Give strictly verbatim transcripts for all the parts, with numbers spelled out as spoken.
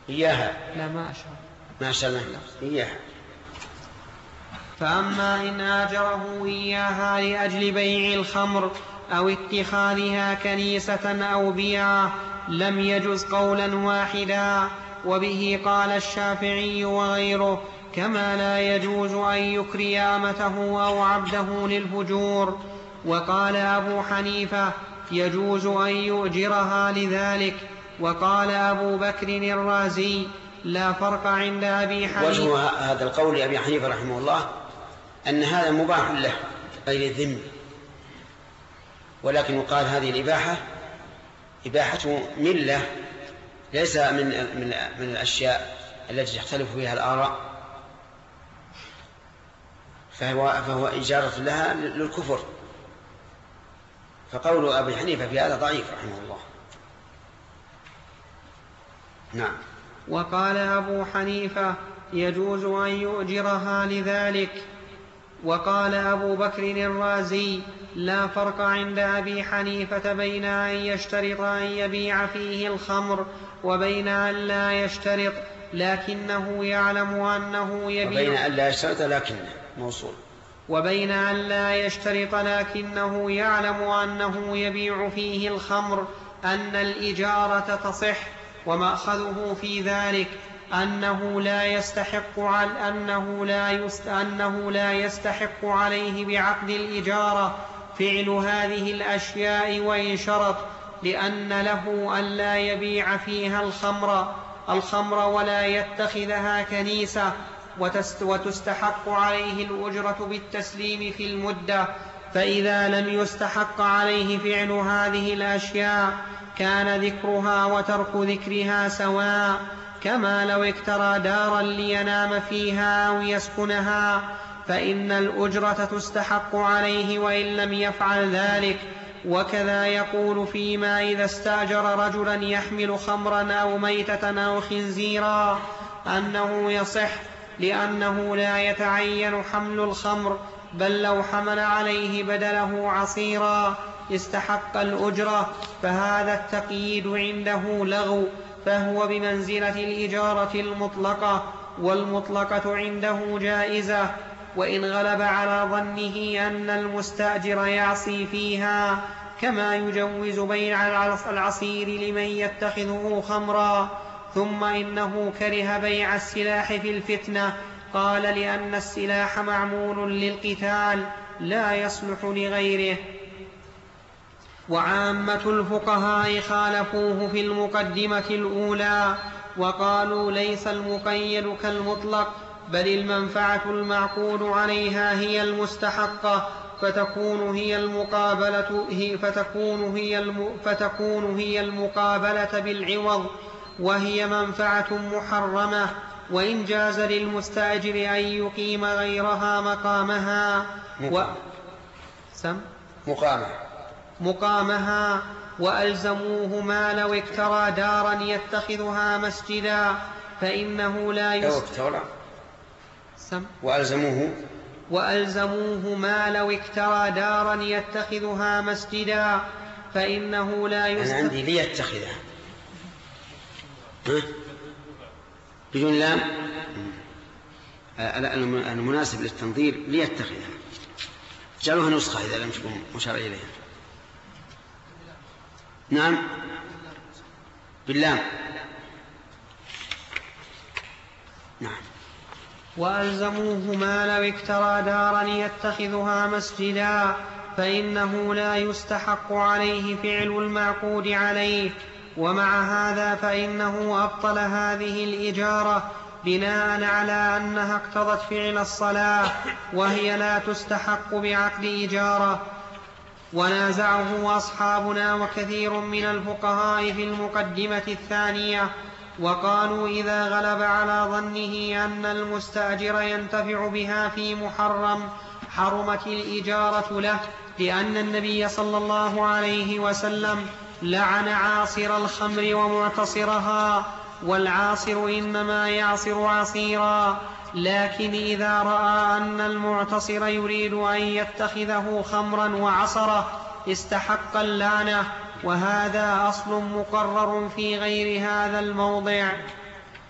إياها. لا ما أشار ما أشار إياها. فأما إن آجره إياها لأجل بيع الخمر أو اتخاذها كنيسة أو بيعة لم يجز قولا واحدا، وبه قال الشافعي وغيره، كما لا يجوز أن يكري أمته أو عبده للفجور. وقال أبو حنيفة يجوز أن يؤجرها لذلك. وقال أبو بكر الرازي لا فرق عند أبي حنيفة. وجه هذا القول لأبي حنيفة رحمه الله أن هذا مباح له غير الذم، ولكن يقال هذه الإباحة إباحة ملة، ليس من من من الأشياء التي تختلف فيها الآراء، فهو فهو إجارة لها للكفر. فقول أبي حنيفة في هذا ضعيف رحمه الله. نعم. وقال أبو حنيفة يجوز أن يؤجرها لذلك. وقال أبو بكر الرازي لا فرق عند أبي حنيفة بين أن يشترط أن يبيع فيه الخمر وبين أن لا يشترط لكنه يعلم أنه يبيع، وبين أن لا يشترط لكنه موصول، وبين أن لا يشترط لكنه يعلم أنه يبيع فيه الخمر أن الإجارة تصح. ومأخذه في ذلك أنه لا يستحق على أنه لا يست أنه لا يستحق عليه بعقد الإجارة فعل هذه الأشياء وإن شرط، لأن له أن لا يبيع فيها الخمر الخمر ولا يتخذها كنيسة، وتستحق عليه الأجرة بالتسليم في المدة. فإذا لم يستحق عليه فعل هذه الأشياء كان ذكرها وترك ذكرها سواء، كما لو اكترى دارا لينام فيها أو يسكنها، فإن الأجرة تستحق عليه وإن لم يفعل ذلك. وكذا يقول فيما إذا استأجر رجلا يحمل خمرا أو ميتة أو خنزيرا أنه يصح، لأنه لا يتعين حمل الخمر، بل لو حمل عليه بدله عصيرا استحق الأجرة. فهذا التقييد عنده لغو، فهو بمنزلة الإجارة المطلقة، والمطلقة عنده جائزة، وإن غلب على ظنه أن المستأجر يعصي فيها، كما يجوز بيع العصير لمن يتخذه خمرا. ثم إنه كره بيع السلاح في الفتنة، قال لأن السلاح معمول للقتال لا يصلح لغيره. وعامة الفقهاء خالفوه في المقدمة الأولى، وقالوا ليس المقيد كالمطلق، بل المنفعة المعقود عليها هي المستحقة، فتكون هي المقابلة هي فتكون هي الم فتكون هي المقابلة بالعوض، وهي منفعة محرمة، وإن جاز للمستأجر أن يقيم غيرها مقامها و... سم مقامها مقامها وألزموه ما لو اكترى دارا يتخذها مسجدا فإنه لا يستحق وألزموه وألزموه ما لو اكترى دارا يتخذها مسجدا فإنه لا يستحق. أنا عندي ليتخذها بدون لام، المناسب للتنظير ليتخذها، جعلوها نسخة إذا لم تكن مشار إليها. نعم باللام. نعم. وألزموه ما لو اكترى دارا يتخذها مسجدا فإنه لا يستحق عليه فعل المعقود عليه. ومع هذا فإنه أبطل هذه الإجارة بناء على أنها اقتضت فعل الصلاة، وهي لا تستحق بعقد إجارة. ونازعه أصحابنا وكثير من الفقهاء في المقدمة الثانية، وقالوا إذا غلب على ظنه أن المستأجر ينتفع بها في محرم حرمت الإجارة له، لأن النبي صلى الله عليه وسلم لعن عاصر الخمر ومعتصرها، والعاصر إنما يعصر عصيرا، لكن إذا رأى أن المعتصر يريد أن يتخذه خمرا وعصره استحق اللعنة، وهذا أصل مقرر في غير هذا الموضع.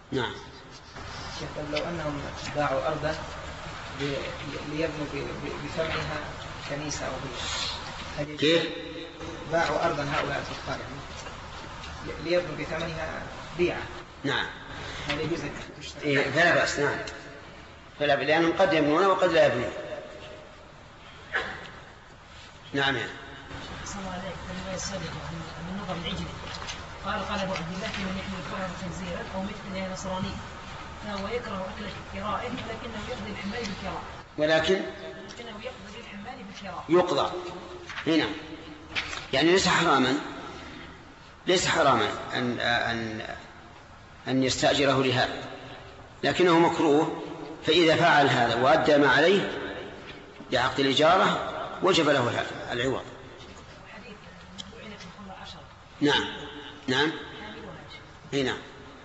نعم. شيخ لو أنهم باعوا أرضا ليبنوا بثمنها كنيسة أو بيت، كيف؟ باعوا أرضا هؤلاء الكفار يعني ليبنوا بثمنها بيعة. نعم. هذا يجوز إيه فلا بأس. نعم فلا بأس، لأنهم قد يبنون وقد لا يبنون. نعم. يعني صلى الله عليه وسلم السابقة من نظر العجل قال قال أبو عبد الله من يحمل الكرة خنزيرا أو مثل نصراني فهو يكره أكل كرائه ولكنه يقضي الحمال بالكراء. ولكن لكنه يقضي الحمال بالكراء. يقضى هنا يعني ليس حراما، ليس حراما أن أن أن يستأجره لهذا، لكنه مكروه. فإذا فعل هذا وأدى ما عليه بعقد الإجارة وجب له العوض. نعم نعم اي نعم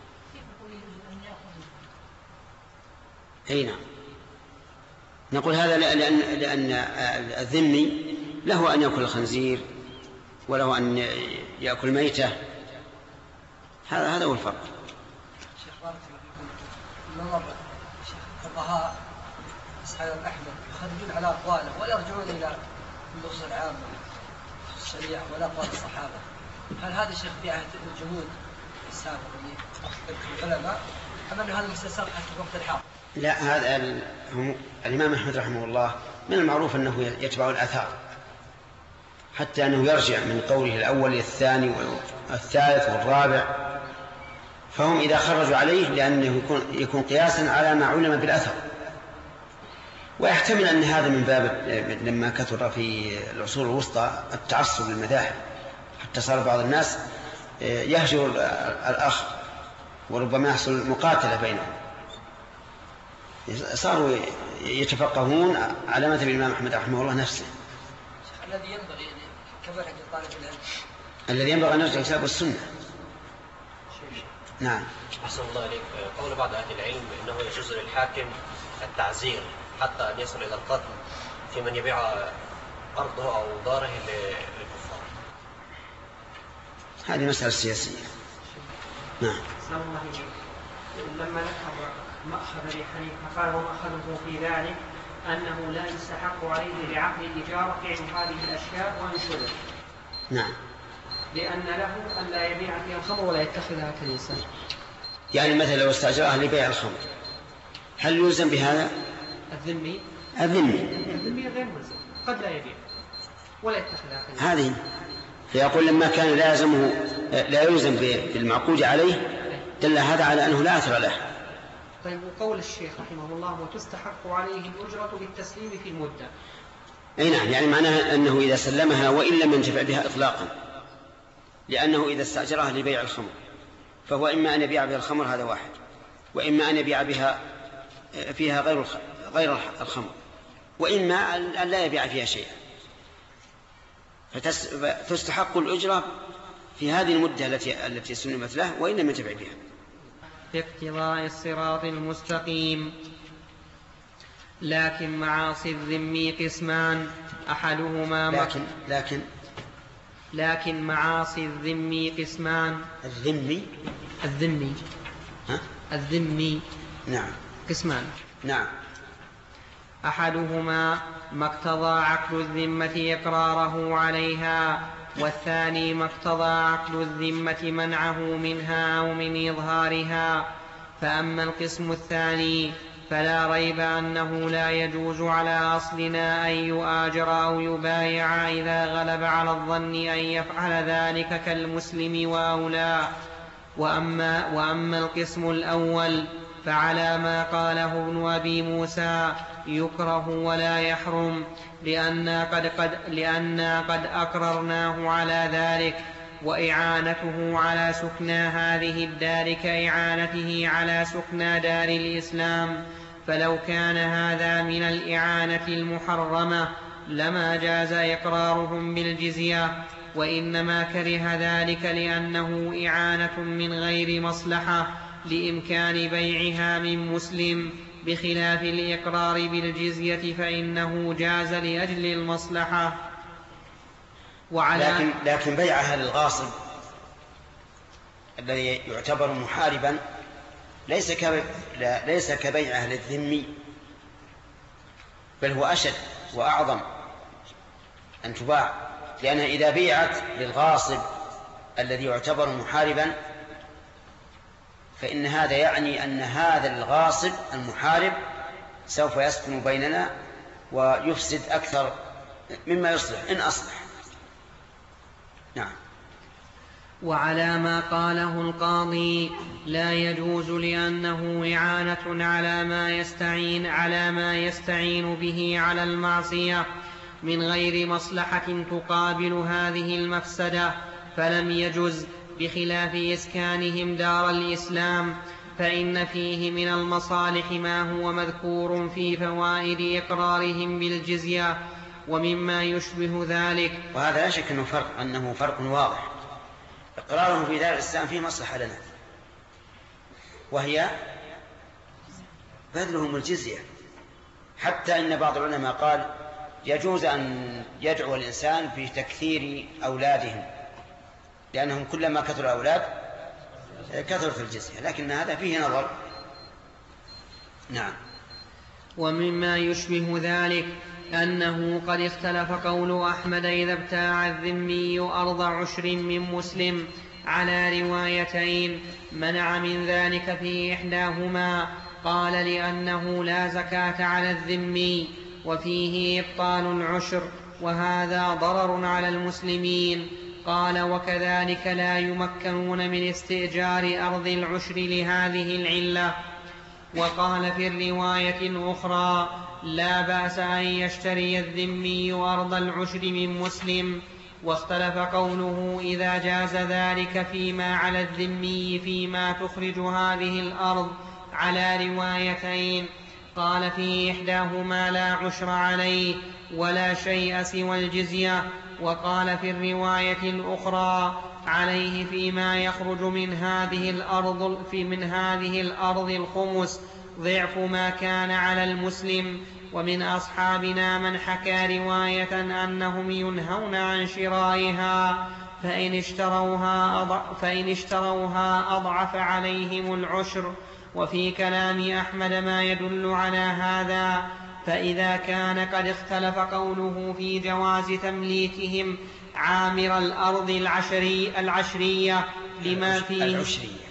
اي نعم. نقول هذا لأن, لأن الذمي له أن يأكل الخنزير وله أن يأكل ميتة. هذا هذا هو الفرق. شيخ بارك الله فيكم، نظر الفقهاء أصحاب الأحمد يخرجون على أقوالهم ولا يرجعون إلى النصوص العامة الشريعة ولا أقوال الصحابة. هل هذا الشيخ في عهد الجمود السابق العلماء أم أن هذا مستساغ حتى في وقت الحاضر؟ لا، هذا الإمام أحمد رحمه الله من المعروف أنه يتبع الآثار، حتى أنه يرجع من قوله الأول الثاني والثالث والرابع. فهم إذا خرجوا عليه لأنه يكون, يكون قياسا على ما علم بالأثر. ويحتمل أن هذا من باب لما كثر في العصور الوسطى التعصب للمذاهب، حتى صار بعض الناس يهجر الأخ وربما يحصل مقاتلة بينهم، صاروا يتفقهون على مذهب الإمام أحمد رحمه الله نفسه. الذي ينبغي كما حكى طالب العلم الذي ينبغي أن يرجع الكتاب والسنة. نعم. أحسن الله إليك. قول بعض أهل العلم إنه يجوز للحاكم التعزير حتى أن يصل إلى القتل في من يبيع أرضه أو داره للكفار. هذه مسألة سياسية. نعم. لما ذكر مأخذ أبي حنيفة قال ومأخذه في ذلك أنه لا يستحق عليه بعقد الإجارة فعل هذه الأشياء وينشره. نعم. لأن له أن لا يبيع فيها الخمر ولا يتخذها كنيسة. يعني مثلا لو استأجرها لبيع الخمر هل يلزم بهذا؟ الذمي الذمي الذمي غير ملزم، قد لا يبيع ولا يتخذها كنيسة. هذه فيقول لما كان لازمه لا يلزم بالمعقود عليه دل هذا على أنه لا أثر له. طيب وقول الشيخ رحمه الله وتستحق عليه الأجرة بالتسليم في المدة. أي نعم، يعني معناها أنه إذا سلمها وإن لم ينتفع بها إطلاقا، لأنه إذا استأجرها لبيع الخمر فهو إما أن يبيع بها الخمر هذا واحد، وإما أن يبيع بها فيها غير غير الخمر، وإما أن لا يبيع فيها شيئا. فتستحق الأجرة في هذه المدة التي التي سلمت له وإن لم ينتفع بها. في اقتضاء الصراط المستقيم. لكن معاصي الذمي قسمان أحدهما لكن لكن لكن معاصي الذمي قسمان. الذمي الذمي ها؟ الذمي نعم قسمان. نعم. أحدهما ما اقتضى عقد الذمة إقراره عليها، والثاني ما اقتضى عقد الذمة منعه منها أو من إظهارها. فأما القسم الثاني فلا ريب أنه لا يجوز على أصلنا أن يؤاجر أو يبايع إذا غلب على الظن أن يفعل ذلك كالمسلم وأولى. وأما, وأما القسم الأول فعلى ما قاله ابن أبي موسى يكره ولا يحرم، لأننا قد, قد, لأننا قد أقررناه على ذلك، وإعانته على سكنى هذه الدار كإعانته على سكنى دار الإسلام. فلو كان هذا من الإعانة المحرمة لما جاز إقرارهم بالجزية، وإنما كره ذلك لأنه إعانة من غير مصلحة لإمكان بيعها من مسلم، بخلاف الإقرار بالجزية فإنه جاز لأجل المصلحة. وعلى لكن, لكن بيعها للغاصب الذي يعتبر محاربا ليس ك... لا ليس كبيع أهل الذمي، بل هو أشد وأعظم أن تباع، لأنها إذا بيعت للغاصب الذي يعتبر محاربا فإن هذا يعني أن هذا الغاصب المحارب سوف يسكن بيننا ويفسد أكثر مما يصلح إن أصلح. نعم. وعلى ما قاله القاضي لا يجوز لأنه إعانة على ما يستعين على ما يستعين به على المعصية من غير مصلحة تقابل هذه المفسدة، فلم يجز، بخلاف إسكانهم دار الإسلام، فإن فيه من المصالح ما هو مذكور في فوائد إقرارهم بالجزية ومما يشبه ذلك. وهذا لا شك أنه فرق, أنه فرق واضح. إقرارهم في دار الإسلام فيه مصلحة لنا، وهي بذلهم الجزية. حتى إن بعض العلماء قال يجوز أن يدعو الإنسان في تكثير أولادهم، لأنهم كلما كثر الأولاد كثرت الجزية، لكن هذا فيه نظر. نعم. ومما يشبه ذلك أنه قد اختلف قول أحمد إذا ابتاع الذمي أرض عشر من مسلم على روايتين، منع من ذلك في إحداهما، قال لأنه لا زكاة على الذمي وفيه إبطال العشر وهذا ضرر على المسلمين، قال وكذلك لا يمكنون من استئجار أرض العشر لهذه العلة. وقال في الرواية الأخرى لا بأس أن يشتري الذمي أرض العشر من مسلم، واختلف قوله إذا جاز ذلك فيما على الذمي فيما تخرج هذه الأرض على روايتين، قال في إحداهما لا عشر عليه ولا شيء سوى الجزية، وقال في الرواية الأخرى عليه فيما يخرج من هذه الأرض في من هذه الأرض الخمس ضعف ما كان على المسلم. ومن أصحابنا من حكى رواية أنهم ينهون عن شرائها فإن اشتروها أضعف, فإن اشتروها أضعف عليهم العشر. وفي كلام أحمد ما يدل على هذا، فإذا كان قد اختلف قوله في جواز تمليكهم عامر الأرض العشري العشرية لما فيه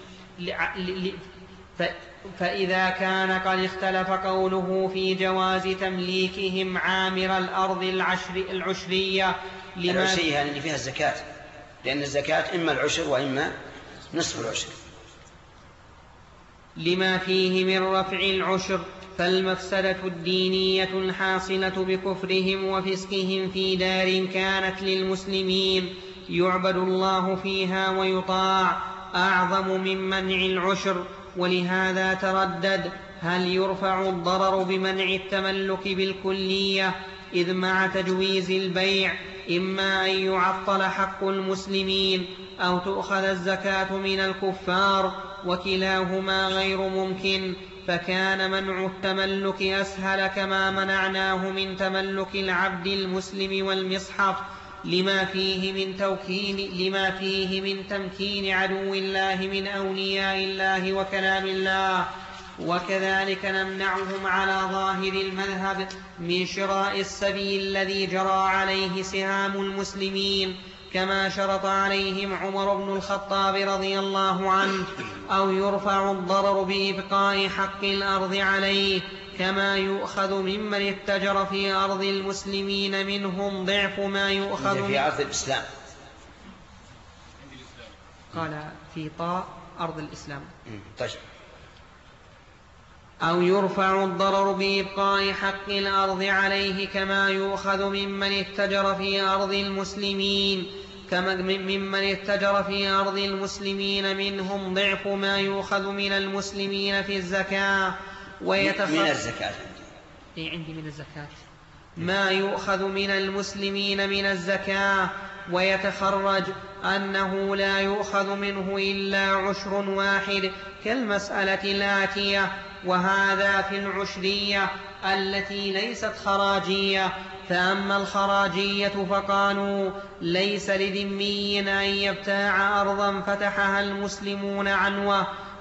فإذا كان قد اختلف قوله في جواز تمليكهم عامر الأرض العشرية لما العشرية يعني فيها الزكاة، لأن الزكاة إما العشر وإما نصف العشر، لما فيه من رفع العشر، فالمفسدة الدينية الحاصلة بكفرهم وفسقهم في دار كانت للمسلمين يعبد الله فيها ويطاع أعظم من منع العشر. ولهذا تردد هل يرفع الضرر بمنع التملك بالكلية، إذ مع تجويز البيع إما أن يعطل حق المسلمين أو تؤخذ الزكاة من الكفار، وكلاهما غير ممكن، فكان منع التملك أسهل كما منعناه من تملك العبد المسلم والمصحف لما فيه من توكين لما فيه من تمكين عدو الله من أولياء الله وكلام الله. وكذلك نمنعهم على ظاهر المذهب من شراء السبيل الذي جرى عليه سهام المسلمين، كما شرط عليهم عمر بن الخطاب رضي الله عنه، أو يرفع الضرر بإبقاء حق الأرض عليه، كما يؤخذ ممن اتجر في أرض المسلمين منهم ضعف ما يؤخذ في أرض الإسلام. قال في طاء أرض الإسلام. طيب. أو يرفع الضرر بإبقاء حق الأرض عليه، كما يؤخذ ممن اتجر في أرض المسلمين كما ممن اتجر في أرض المسلمين منهم ضعف ما يؤخذ من المسلمين في الزكاة ويتخ... من الزكاة إيه عندي من الزكاة ما يؤخذ من المسلمين من الزكاة، ويتخرج أنه لا يؤخذ منه إلا عشر واحد كالمسألة الآتية، وهذا في العشرية التي ليست خراجية. فأما الخراجية فقالوا ليس لذمي أن يبتاع أرضا فتحها المسلمون عنوة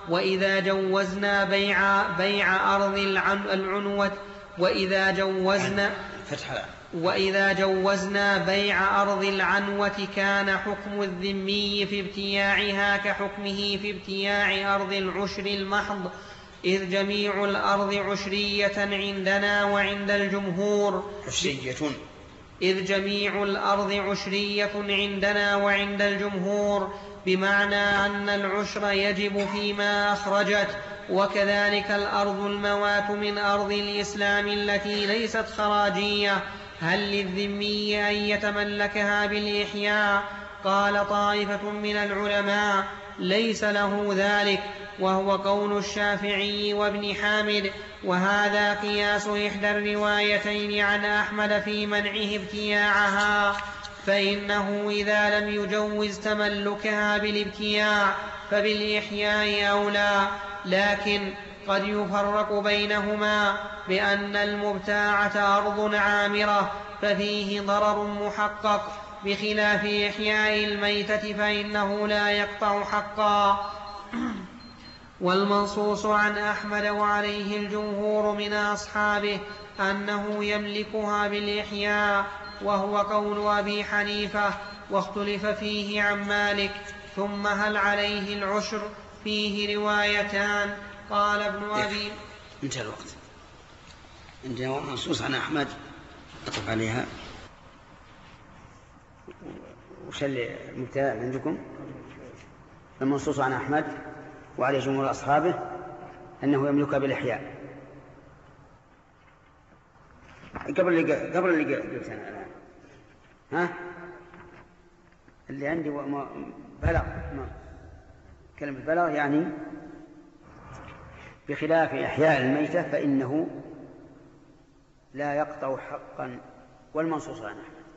وإذا جوزنا بيع, بيع أرض العنوة وإذا جوزنا فتح وإذا جوزنا بيع أرض العنوة كان حكم الذمي في ابتياعها كحكمه في ابتياع أرض العشر المحض، إذ جميع الأرض عشرية عندنا وعند الجمهور عشرية إذ جميع الأرض عشرية عندنا وعند الجمهور، بمعنى أن العشر يجب فيما أخرجت. وكذلك الأرض الموات من أرض الإسلام التي ليست خراجية، هل للذمي أن يتملكها بالإحياء؟ قال طائفة من العلماء ليس له ذلك، وهو قول الشافعي وابن حامد، وهذا قياس إحدى الروايتين عن أحمد في منعه ابتياعها، فإنه إذا لم يجوز تملكها بالابتياع فبالإحياء أولى، لكن قد يفرق بينهما بأن المبتاعة أرض عامرة ففيه ضرر محقق، بخلاف إحياء الميتة فإنه لا يقطع حقا. والمنصوص عن أحمد وعليه الجمهور من أصحابه أنه يملكها بالإحياء، وهو قول أبي حنيفة، واختلف فيه عن مالك. ثم هل عليه العشر؟ فيه روايتان. قال ابن أبي انتهى الوقت. عندنا منصوص عن أحمد أطلق عليها. وش المبتدأ عندكم؟ المنصوص عن أحمد وعليه جمهور أصحابه أنه يملكها بالإحياء. قبل اللي قبل اللي قلت أنا الآن ها اللي عندي بلغ كلمة بلغ يعني بخلاف إحياء الميتة فإنه لا يقطع حقا، والمنصوص عن أحمد.